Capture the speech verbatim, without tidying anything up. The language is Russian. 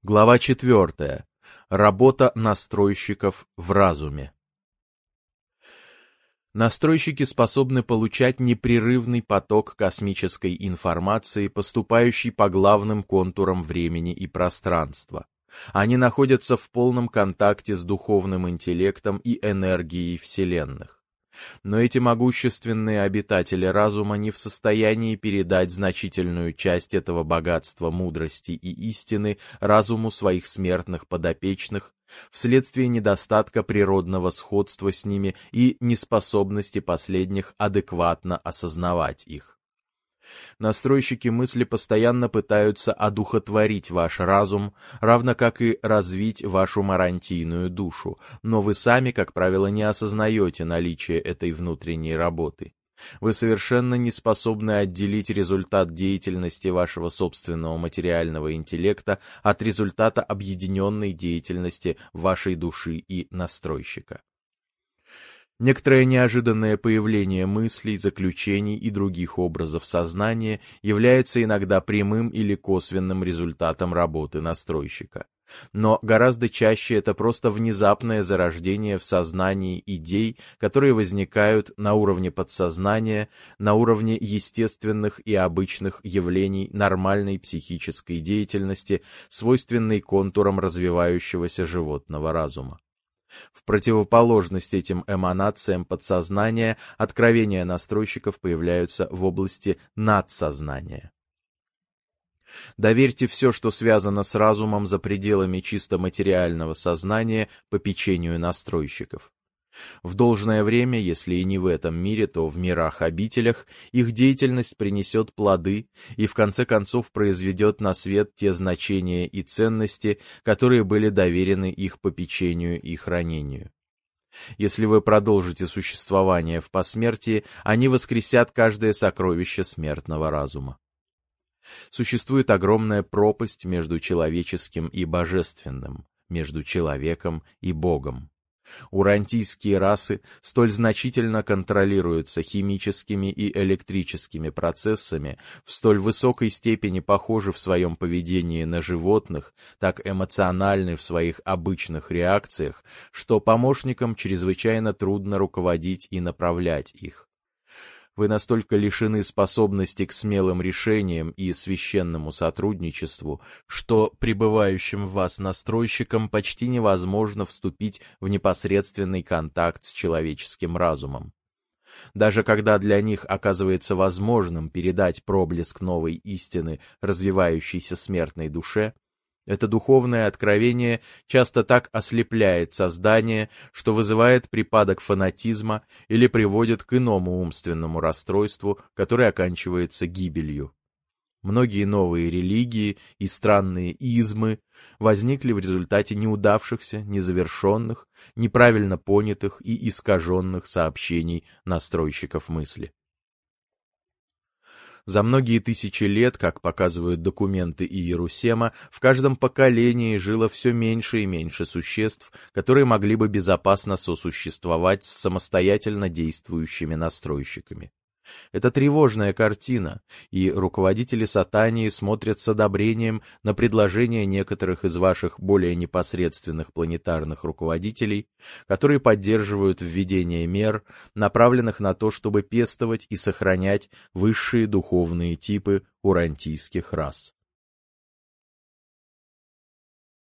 Глава четвертая. Работа настройщиков в разуме. Настройщики способны получать непрерывный поток космической информации, поступающий по главным контурам времени и пространства. Они находятся в полном контакте с духовным интеллектом и энергией вселенных. Но эти могущественные обитатели разума не в состоянии передать значительную часть этого богатства мудрости и истины разуму своих смертных подопечных вследствие недостатка природного сходства с ними и неспособности последних адекватно осознавать их. Настройщики мысли постоянно пытаются одухотворить ваш разум, равно как и развить вашу марантийную душу, но вы сами, как правило, не осознаете наличие этой внутренней работы. Вы совершенно не способны отделить результат деятельности вашего собственного материального интеллекта от результата объединенной деятельности вашей души и настройщика. Некоторое неожиданное появление мыслей, заключений и других образов сознания является иногда прямым или косвенным результатом работы настройщика. Но гораздо чаще это просто внезапное зарождение в сознании идей, которые возникают на уровне подсознания, на уровне естественных и обычных явлений нормальной психической деятельности, свойственной контурам развивающегося животного разума. В противоположность этим эманациям подсознания, откровения настройщиков появляются в области надсознания. Доверьте все, что связано с разумом за пределами чисто материального сознания, попечению настройщиков. В должное время, если и не в этом мире, то в мирах-обителях, их деятельность принесет плоды и в конце концов произведет на свет те значения и ценности, которые были доверены их попечению и хранению. Если вы продолжите существование в посмертии, они воскресят каждое сокровище смертного разума. Существует огромная пропасть между человеческим и божественным, между человеком и Богом. Урантийские расы столь значительно контролируются химическими и электрическими процессами, в столь высокой степени похожи в своем поведении на животных, так эмоциональны в своих обычных реакциях, что помощникам чрезвычайно трудно руководить и направлять их. Вы настолько лишены способности к смелым решениям и священному сотрудничеству, что пребывающим в вас настройщикам почти невозможно вступить в непосредственный контакт с человеческим разумом. Даже когда для них оказывается возможным передать проблеск новой истины развивающейся смертной душе, это духовное откровение часто так ослепляет создание, что вызывает припадок фанатизма или приводит к иному умственному расстройству, которое оканчивается гибелью. Многие новые религии и странные измы возникли в результате неудавшихся, незавершенных, неправильно понятых и искаженных сообщений настройщиков мысли. За многие тысячи лет, как показывают документы Иерусема, в каждом поколении жило все меньше и меньше существ, которые могли бы безопасно сосуществовать с самостоятельно действующими настройщиками. Это тревожная картина, и руководители Сатании смотрят с одобрением на предложения некоторых из ваших более непосредственных планетарных руководителей, которые поддерживают введение мер, направленных на то, чтобы пестовать и сохранять высшие духовные типы урантийских рас.